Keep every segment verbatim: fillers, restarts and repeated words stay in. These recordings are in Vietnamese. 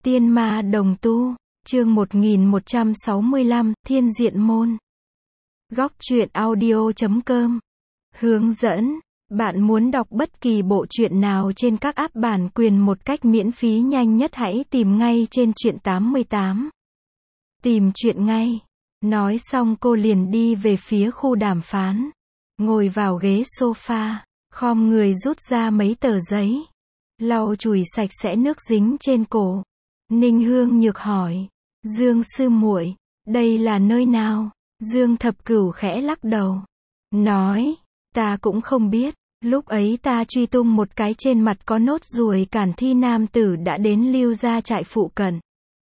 Tiên ma đồng tu, chương một nghìn một trăm sáu mươi lăm, Thiên Diện Môn. Góc truyện audio chấm com. Hướng dẫn, bạn muốn đọc bất kỳ bộ truyện nào trên các app bản quyền một cách miễn phí nhanh nhất hãy tìm ngay trên truyện tám mươi tám. Tìm truyện ngay. Nói xong cô liền đi về phía khu đàm phán. Ngồi vào ghế sofa, khom người rút ra mấy tờ giấy. Lau chùi sạch sẽ nước dính trên cổ. Ninh Hương Nhược hỏi, Dương sư muội, đây là nơi nào? Dương Thập Cửu khẽ lắc đầu. Nói, ta cũng không biết, lúc ấy ta truy tung một cái trên mặt có nốt ruồi cản thi nam tử đã đến Lưu gia trại phụ cận.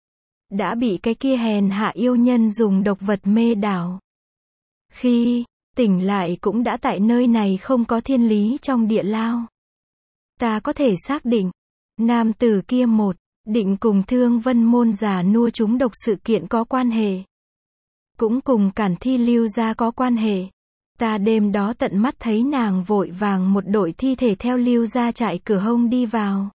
Đã bị cái kia hèn hạ yêu nhân dùng độc vật mê đảo. Khi tỉnh lại cũng đã tại nơi này không có thiên lý trong địa lao. Ta có thể xác định, nam tử kia một, định cùng Thương Vân môn già nua chúng độc sự kiện có quan hệ. Cũng cùng Cản Thi Lưu gia có quan hệ. Ta đêm đó tận mắt thấy nàng vội vàng một đội thi thể theo Lưu gia trại cửa hông đi vào.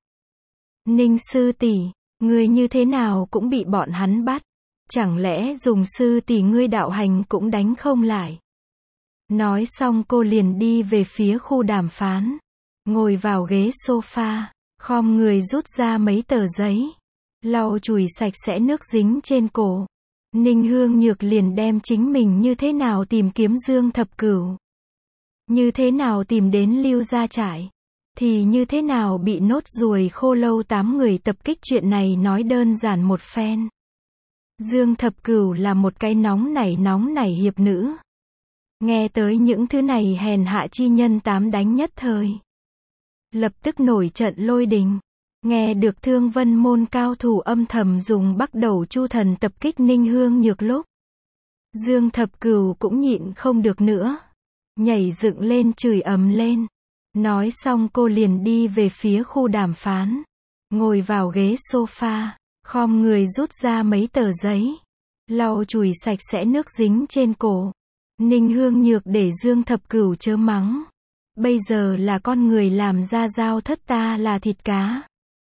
Ninh sư tỷ, ngươi như thế nào cũng bị bọn hắn bắt. Chẳng lẽ dùng sư tỷ ngươi đạo hành cũng đánh không lại? Nói xong cô liền đi về phía khu đàm phán. Ngồi vào ghế sofa, khom người rút ra mấy tờ giấy. Lau chùi sạch sẽ nước dính trên cổ. Ninh Hương Nhược liền đem chính mình như thế nào tìm kiếm Dương Thập Cửu. Như thế nào tìm đến Lưu gia trại. Thì như thế nào bị nốt ruồi khô lâu tám người tập kích chuyện này nói đơn giản một phen. Dương Thập Cửu là một cái nóng nảy nóng nảy hiệp nữ. Nghe tới những thứ này hèn hạ chi nhân tám đánh nhất thời. Lập tức nổi trận lôi đình. Nghe được Thương Vân môn cao thủ âm thầm dùng Bắc Đầu Chu thần tập kích Ninh Hương Nhược lúc. Dương Thập Cửu cũng nhịn không được nữa. Nhảy dựng lên chửi ầm lên. Nói xong cô liền đi về phía khu đàm phán. Ngồi vào ghế sofa, khom người rút ra mấy tờ giấy. Lau chùi sạch sẽ nước dính trên cổ. Ninh Hương Nhược để Dương Thập Cửu chớ mắng. Bây giờ là con người làm ra dao thất, ta là thịt cá.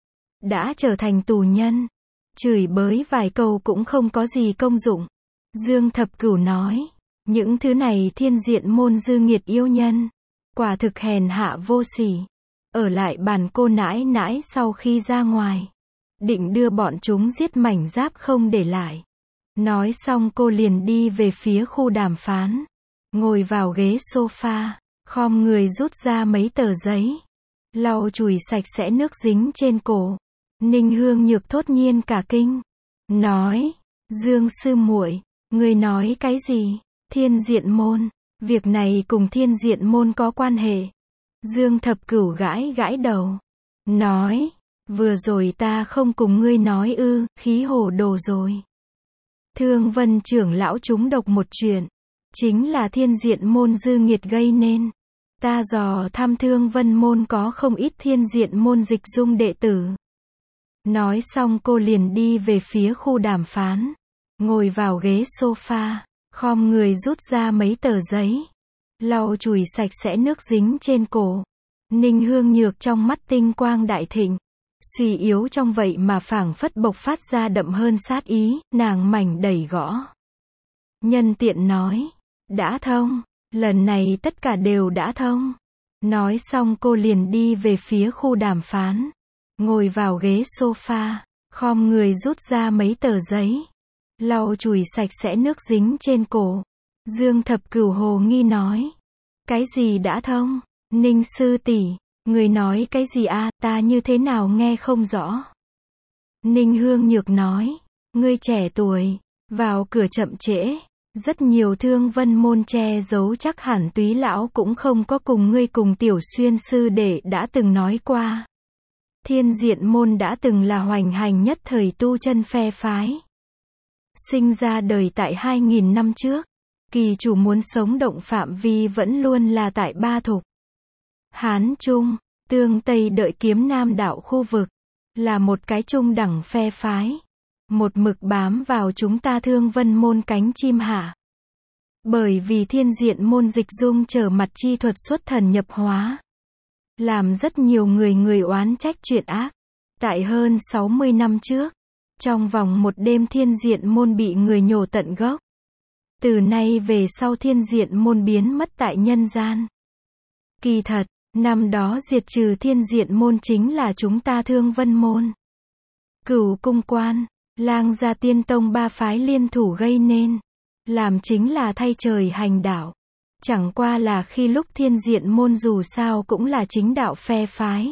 Đã trở thành tù nhân. Chửi bới vài câu cũng không có gì công dụng. Dương Thập Cửu nói, những thứ này thiên diện môn dư nghiệt yêu nhân. Quả thực hèn hạ vô sỉ. Ở lại bàn cô nãi nãi sau khi ra ngoài. Định đưa bọn chúng giết mảnh giáp không để lại. Nói xong cô liền đi về phía khu đàm phán. Ngồi vào ghế sofa, khom người rút ra mấy tờ giấy. Lau chùi sạch sẽ nước dính trên cổ. Ninh Hương Nhược thốt nhiên cả kinh. Nói, Dương sư muội, ngươi nói cái gì? Thiên diện môn, việc này cùng thiên diện môn có quan hệ. Dương Thập Cửu gãi gãi đầu. Nói, vừa rồi ta không cùng ngươi nói ư, khí hồ đồ rồi. Thương Vân trưởng lão chúng độc một chuyện. Chính là thiên diện môn dư nghiệt gây nên. Ta dò thăm Thương Vân môn có không ít thiên diện môn dịch dung đệ tử. Nói xong cô liền đi về phía khu đàm phán. Ngồi vào ghế sofa, khom người rút ra mấy tờ giấy. Lau chùi sạch sẽ nước dính trên cổ. Ninh Hương Nhược trong mắt tinh quang đại thịnh. Suy yếu trong vậy mà phảng phất bộc phát ra đậm hơn sát ý, nàng mảnh đẩy gõ. Nhân tiện nói, đã thông, lần này tất cả đều đã thông. Nói xong cô liền đi về phía khu đàm phán. Ngồi vào ghế sofa, khom người rút ra mấy tờ giấy. Lau chùi sạch sẽ nước dính trên cổ. Dương Thập Cửu hồ nghi nói. Cái gì đã thông? Ninh sư tỷ, người nói cái gì a? À, ta như thế nào nghe không rõ. Ninh Hương Nhược nói. Ngươi trẻ tuổi, vào cửa chậm trễ. Rất nhiều Thương Vân môn che giấu chắc hẳn Túy lão cũng không có cùng ngươi cùng Tiểu Xuyên sư đệ đã từng nói qua. Thiên diện môn đã từng là hoành hành nhất thời tu chân phe phái. Sinh ra đời tại hai nghìn năm trước. Kỳ chủ muốn sống động phạm vi vẫn luôn là tại Ba Thục, Hán Trung, Tương Tây đợi Kiếm Nam đạo khu vực. Là một cái trung đẳng phe phái. Một mực bám vào chúng ta Thương Vân môn cánh chim hạ. Bởi vì thiên diện môn dịch dung trở mặt chi thuật xuất thần nhập hóa. Làm rất nhiều người người oán trách chuyện ác. Tại hơn sáu mươi năm trước, Trong vòng một đêm thiên diện môn bị người nhổ tận gốc. Từ nay về sau thiên diện môn biến mất tại nhân gian. Kỳ thật, năm đó diệt trừ thiên diện môn chính là chúng ta Thương Vân môn, Cửu Cung quan, Lang Gia Tiên Tông ba phái liên thủ gây nên. Làm chính là thay trời hành đạo. Chẳng qua là khi lúc thiên diện môn dù sao cũng là chính đạo phe phái.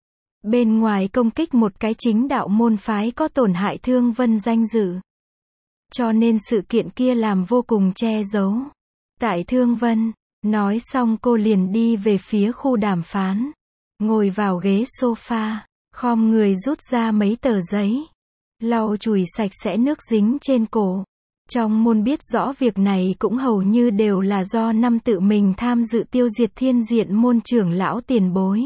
Bên ngoài công kích một cái chính đạo môn phái có tổn hại Thương Vân danh dự. Cho nên sự kiện kia làm vô cùng che giấu. Tại Thương Vân, nói xong cô liền đi về phía khu đàm phán. Ngồi vào ghế sofa, khom người rút ra mấy tờ giấy. Lau chùi sạch sẽ nước dính trên cổ. Trong môn biết rõ việc này cũng hầu như đều là do năm tự mình tham dự tiêu diệt thiên diện môn trưởng lão tiền bối.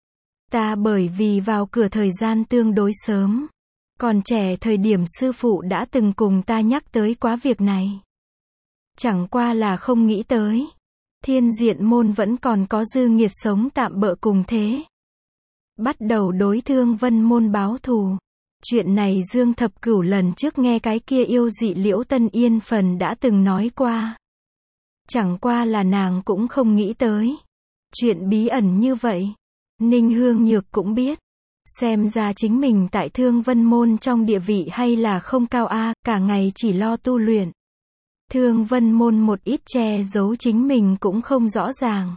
Ta bởi vì vào cửa thời gian tương đối sớm. Còn trẻ thời điểm sư phụ đã từng cùng ta nhắc tới quá việc này. Chẳng qua là không nghĩ tới. Thiên diện môn vẫn còn có dư nghiệt sống tạm bợ cùng thế. Bắt đầu đối Thương Vân môn báo thù. Chuyện này Dương Thập Cửu lần trước nghe cái kia yêu dị Liễu Tân Yên phần đã từng nói qua. Chẳng qua là nàng cũng không nghĩ tới. Chuyện bí ẩn như vậy. Ninh Hương Nhược cũng biết. Xem ra chính mình tại Thương Vân môn trong địa vị hay là không cao a, cả ngày chỉ lo tu luyện. Thương Vân môn một ít che giấu chính mình cũng không rõ ràng.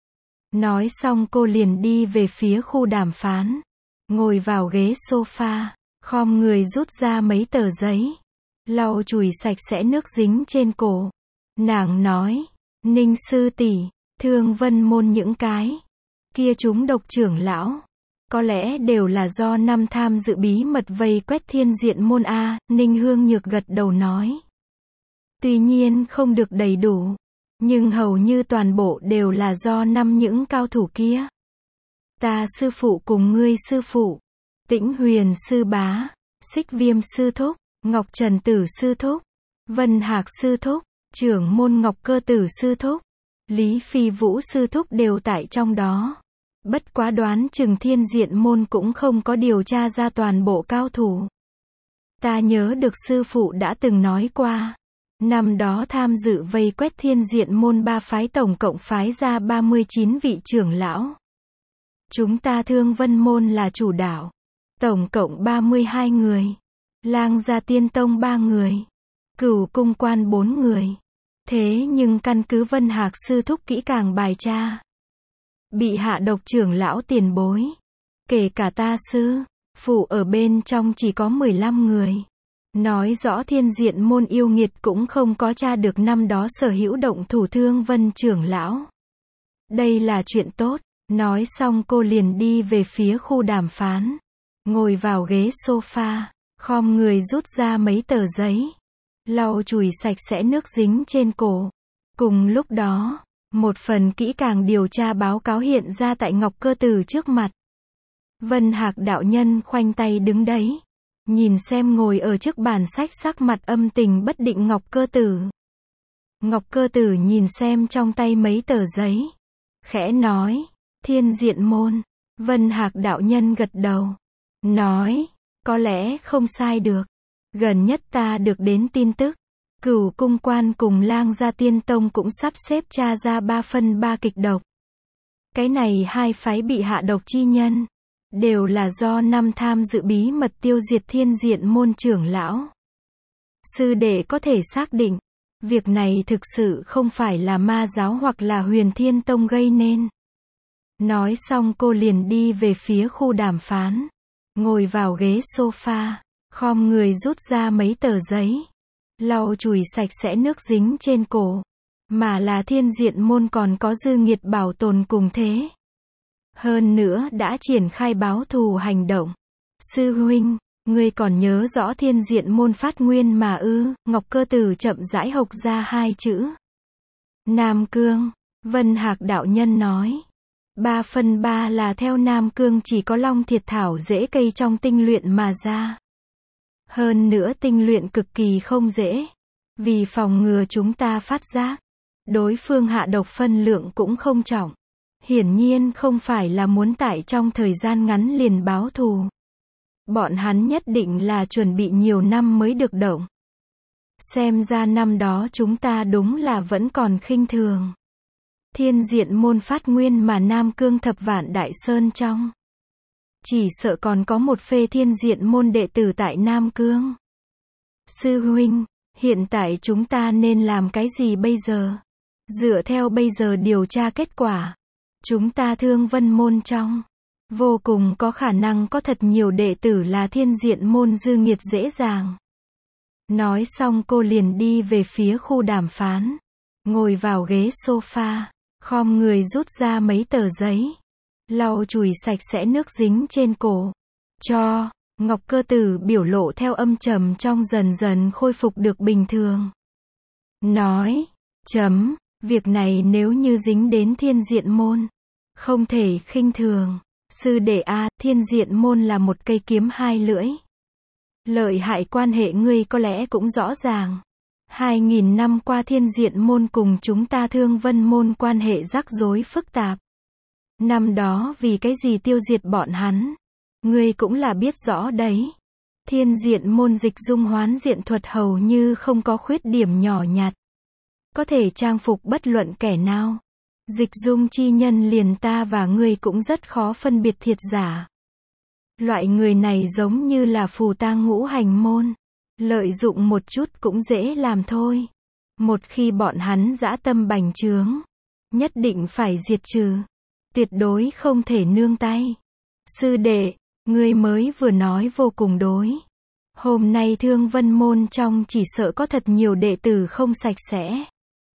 Nói xong cô liền đi về phía khu đàm phán. Ngồi vào ghế sofa, khom người rút ra mấy tờ giấy. Lau chùi sạch sẽ nước dính trên cổ. Nàng nói, Ninh sư tỷ, Thương Vân môn những cái kia chúng độc trưởng lão. Có lẽ đều là do năm tham dự bí mật vây quét thiên diện môn A, Ninh Hương Nhược gật đầu nói. Tuy nhiên không được đầy đủ, nhưng hầu như toàn bộ đều là do năm những cao thủ kia. Ta sư phụ cùng ngươi sư phụ, Tĩnh Huyền sư bá, Xích Viêm sư thúc, Ngọc Trần tử sư thúc, Vân Hạc sư thúc, trưởng môn Ngọc Cơ tử sư thúc, Lý Phi Vũ sư thúc đều tại trong đó. Bất quá đoán chừng thiên diện môn cũng không có điều tra ra toàn bộ cao thủ. Ta nhớ được sư phụ đã từng nói qua. Năm đó tham dự vây quét thiên diện môn ba phái tổng cộng phái ra ba mươi chín vị trưởng lão. Chúng ta Thương Vân môn là chủ đạo. Tổng cộng ba mươi hai người. Lang Gia Tiên Tông ba người. Cửu Cung quan bốn người. Thế nhưng căn cứ Vân Hạc sư thúc kỹ càng bài tra. Bị hạ độc trưởng lão tiền bối. Kể cả ta sư, phụ ở bên trong chỉ có mười lăm người. Nói rõ thiên diện môn yêu nghiệt cũng không có tra được năm đó sở hữu động thủ Thương Vân trưởng lão. Đây là chuyện tốt. Nói xong cô liền đi về phía khu đàm phán. Ngồi vào ghế sofa, khom người rút ra mấy tờ giấy. Lau chùi sạch sẽ nước dính trên cổ. Cùng lúc đó, một phần kỹ càng điều tra báo cáo hiện ra tại Ngọc Cơ Tử trước mặt. Vân Hạc đạo nhân khoanh tay đứng đấy. Nhìn xem ngồi ở trước bàn sách sắc mặt âm tình bất định Ngọc Cơ Tử. Ngọc Cơ Tử nhìn xem trong tay mấy tờ giấy. Khẽ nói, thiên diện môn. Vân Hạc đạo nhân gật đầu. Nói, có lẽ không sai được. Gần nhất ta được đến tin tức. Cửu Cung quan cùng Lang Gia Tiên Tông cũng sắp xếp tra ra ba phân ba kịch độc. Cái này hai phái bị hạ độc chi nhân. Đều là do năm tham dự bí mật tiêu diệt thiên diện môn trưởng lão. Sư đệ có thể xác định. Việc này thực sự không phải là ma giáo hoặc là Huyền Thiên Tông gây nên. Nói xong cô liền đi về phía khu đàm phán. Ngồi vào ghế sofa, khom người rút ra mấy tờ giấy. Lau chùi sạch sẽ nước dính trên cổ. Mà là thiên diện môn còn có dư nghiệt bảo tồn cùng thế. Hơn nữa đã triển khai báo thù hành động. Sư huynh, ngươi còn nhớ rõ thiên diện môn phát nguyên mà ư? Ngọc Cơ Tử chậm rãi hộc ra hai chữ. Nam Cương, Vân Hạc đạo nhân nói. Ba phần ba là theo Nam Cương chỉ có long thiệt thảo dễ cây trong tinh luyện mà ra. Hơn nữa tinh luyện cực kỳ không dễ. Vì phòng ngừa chúng ta phát giác. Đối phương hạ độc phân lượng cũng không trọng. Hiển nhiên không phải là muốn tại trong thời gian ngắn liền báo thù. Bọn hắn nhất định là chuẩn bị nhiều năm mới được động. Xem ra năm đó chúng ta đúng là vẫn còn khinh thường. Thiên Diện Môn phát nguyên mà Nam Cương thập vạn đại sơn trong. Chỉ sợ còn có một phê Thiên Diện Môn đệ tử tại Nam Cương. Sư huynh, hiện tại chúng ta nên làm cái gì bây giờ? Dựa theo bây giờ điều tra kết quả, chúng ta Thương Vân Môn trong, vô cùng có khả năng có thật nhiều đệ tử là Thiên Diện Môn dư nghiệt dễ dàng. Nói xong cô liền đi về phía khu đàm phán. Ngồi vào ghế sofa, khom người rút ra mấy tờ giấy. Lau chùi sạch sẽ nước dính trên cổ. Cho, Ngọc Cơ Tử biểu lộ theo âm trầm trong dần dần khôi phục được bình thường. Nói, chấm, việc này nếu như dính đến Thiên Diện Môn, không thể khinh thường. Sư đệ a, Thiên Diện Môn là một cây kiếm hai lưỡi. Lợi hại quan hệ ngươi có lẽ cũng rõ ràng. Hai nghìn năm qua Thiên Diện Môn cùng chúng ta Thương Vân Môn quan hệ rắc rối phức tạp. Năm đó vì cái gì tiêu diệt bọn hắn, ngươi cũng là biết rõ đấy. Thiên Diện Môn dịch dung hoán diện thuật hầu như không có khuyết điểm nhỏ nhặt. Có thể trang phục bất luận kẻ nào. Dịch dung chi nhân liền ta và ngươi cũng rất khó phân biệt thiệt giả. Loại người này giống như là phù tang ngũ hành môn. Lợi dụng một chút cũng dễ làm thôi. Một khi bọn hắn dã tâm bành trướng, nhất định phải diệt trừ. Tuyệt đối không thể nương tay. Sư đệ, ngươi mới vừa nói vô cùng đối. Hôm nay Thương Vân Môn trong chỉ sợ có thật nhiều đệ tử không sạch sẽ.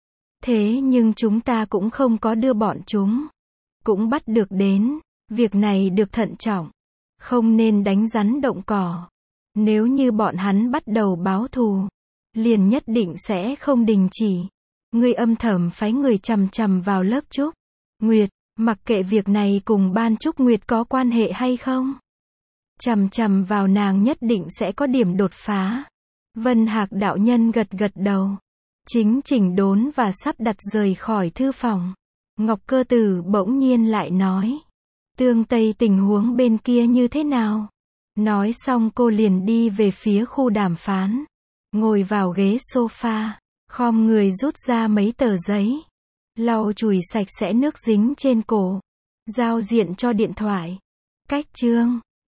Thế nhưng chúng ta cũng không có đưa bọn chúng. Cũng bắt được đến. Việc này được thận trọng. Không nên đánh rắn động cỏ. Nếu như bọn hắn bắt đầu báo thù, liền nhất định sẽ không đình chỉ. Ngươi âm thầm phái người chằm chằm vào lớp Trúc Nguyệt, mặc kệ việc này cùng Ban Trúc Nguyệt có quan hệ hay không. Chằm chằm vào nàng nhất định sẽ có điểm đột phá. Vân Hạc đạo nhân gật gật đầu. Chính chỉnh đốn và sắp đặt rời khỏi thư phòng. Ngọc Cơ Tử bỗng nhiên lại nói. Tương Tây tình huống bên kia như thế nào? Nói xong cô liền đi về phía khu đàm phán. Ngồi vào ghế sofa, khom người rút ra mấy tờ giấy. Lau chùi sạch sẽ nước dính trên cổ. Giao diện cho điện thoại. Cách chương.